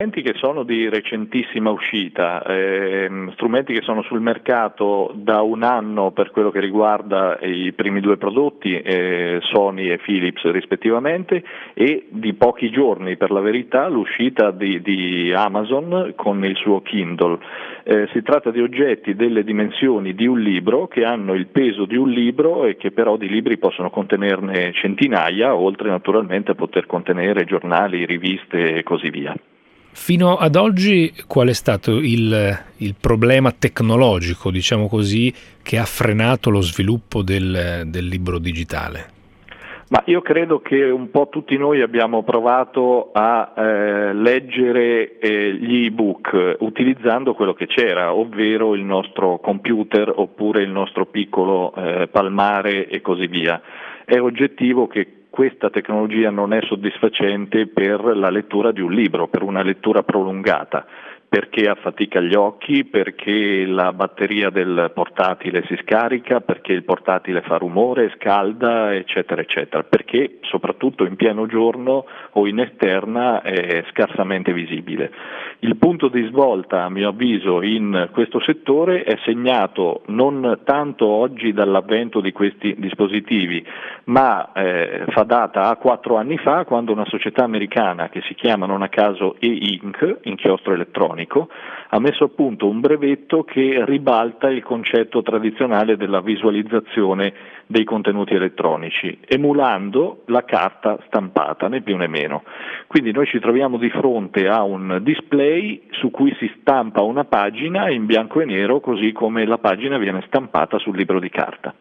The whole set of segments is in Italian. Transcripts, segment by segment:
Strumenti che sono di recentissima uscita, strumenti che sono sul mercato da un anno per quello che riguarda i primi due prodotti, Sony e Philips rispettivamente, e di pochi giorni per la verità l'uscita di Amazon con il suo Kindle. Si tratta di oggetti delle dimensioni di un libro, che hanno il peso di un libro e che però di libri possono contenerne centinaia, oltre naturalmente a poter contenere giornali, riviste e così via. Fino ad oggi qual è stato il problema tecnologico, diciamo così, che ha frenato lo sviluppo del libro digitale? Ma io credo che un po' tutti noi abbiamo provato a leggere gli ebook utilizzando quello che c'era, ovvero il nostro computer oppure il nostro piccolo palmare e così via. È oggettivo che questa tecnologia non è soddisfacente per la lettura di un libro, per una lettura prolungata, perché affatica gli occhi, perché la batteria del portatile si scarica, perché il portatile fa rumore, scalda, eccetera, eccetera, perché soprattutto in pieno giorno o in esterna è scarsamente visibile. Il punto di svolta, a mio avviso, in questo settore è segnato non tanto oggi dall'avvento di questi dispositivi, ma fa data a 4 anni fa, quando una società americana che si chiama non a caso E-Ink, inchiostro elettronico, ha messo a punto un brevetto che ribalta il concetto tradizionale della visualizzazione dei contenuti elettronici, emulando la carta stampata, né più né meno. Quindi noi ci troviamo di fronte a un display su cui si stampa una pagina in bianco e nero, così come la pagina viene stampata sul libro di carta.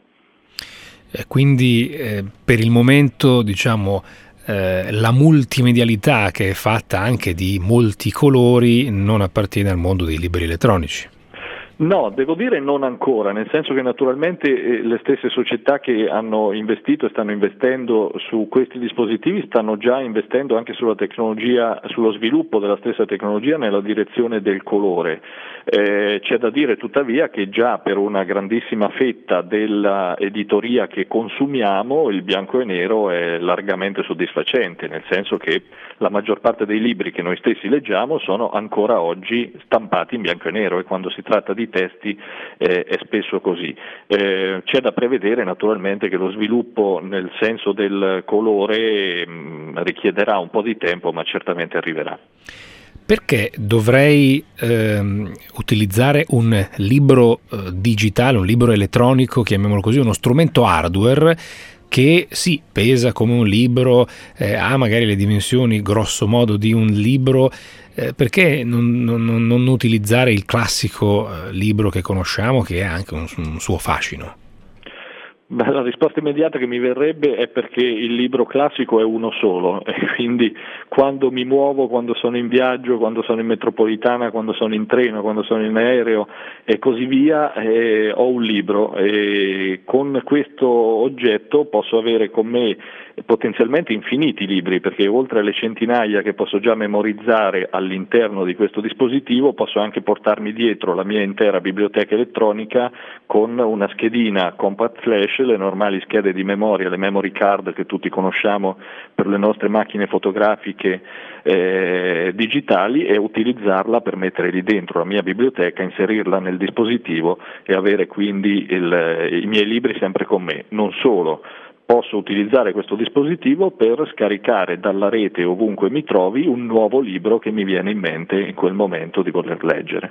Quindi per il momento, diciamo, la multimedialità, che è fatta anche di molti colori, non appartiene al mondo dei libri elettronici. No, devo dire non ancora, nel senso che naturalmente le stesse società che hanno investito e stanno investendo su questi dispositivi stanno già investendo anche sulla tecnologia, sullo sviluppo della stessa tecnologia nella direzione del colore. C'è da dire tuttavia che già per una grandissima fetta dell'editoria che consumiamo il bianco e nero è largamente soddisfacente, nel senso che la maggior parte dei libri che noi stessi leggiamo sono ancora oggi stampati in bianco e nero, e quando si tratta di testi è spesso così. C'è da prevedere naturalmente che lo sviluppo nel senso del colore richiederà un po' di tempo, ma certamente arriverà. Perché dovrei utilizzare un libro digitale, un libro elettronico, chiamiamolo così, uno strumento hardware che sì, pesa come un libro, ha magari le dimensioni grosso modo di un libro, perché non utilizzare il classico libro che conosciamo, che ha anche un suo fascino? Beh, la risposta immediata che mi verrebbe è perché il libro classico è uno solo, e quindi quando mi muovo, quando sono in viaggio, quando sono in metropolitana, quando sono in treno, quando sono in aereo e così via, ho un libro, e con questo oggetto posso avere con me potenzialmente infiniti libri, perché oltre alle centinaia che posso già memorizzare all'interno di questo dispositivo, posso anche portarmi dietro la mia intera biblioteca elettronica con una schedina compact flash, le normali schede di memoria, le memory card che tutti conosciamo per le nostre macchine fotografiche digitali, e utilizzarla per mettere lì dentro la mia biblioteca, inserirla nel dispositivo e avere quindi i miei libri sempre con me. Non solo, posso utilizzare questo dispositivo per scaricare dalla rete, ovunque mi trovi, un nuovo libro che mi viene in mente in quel momento di voler leggere.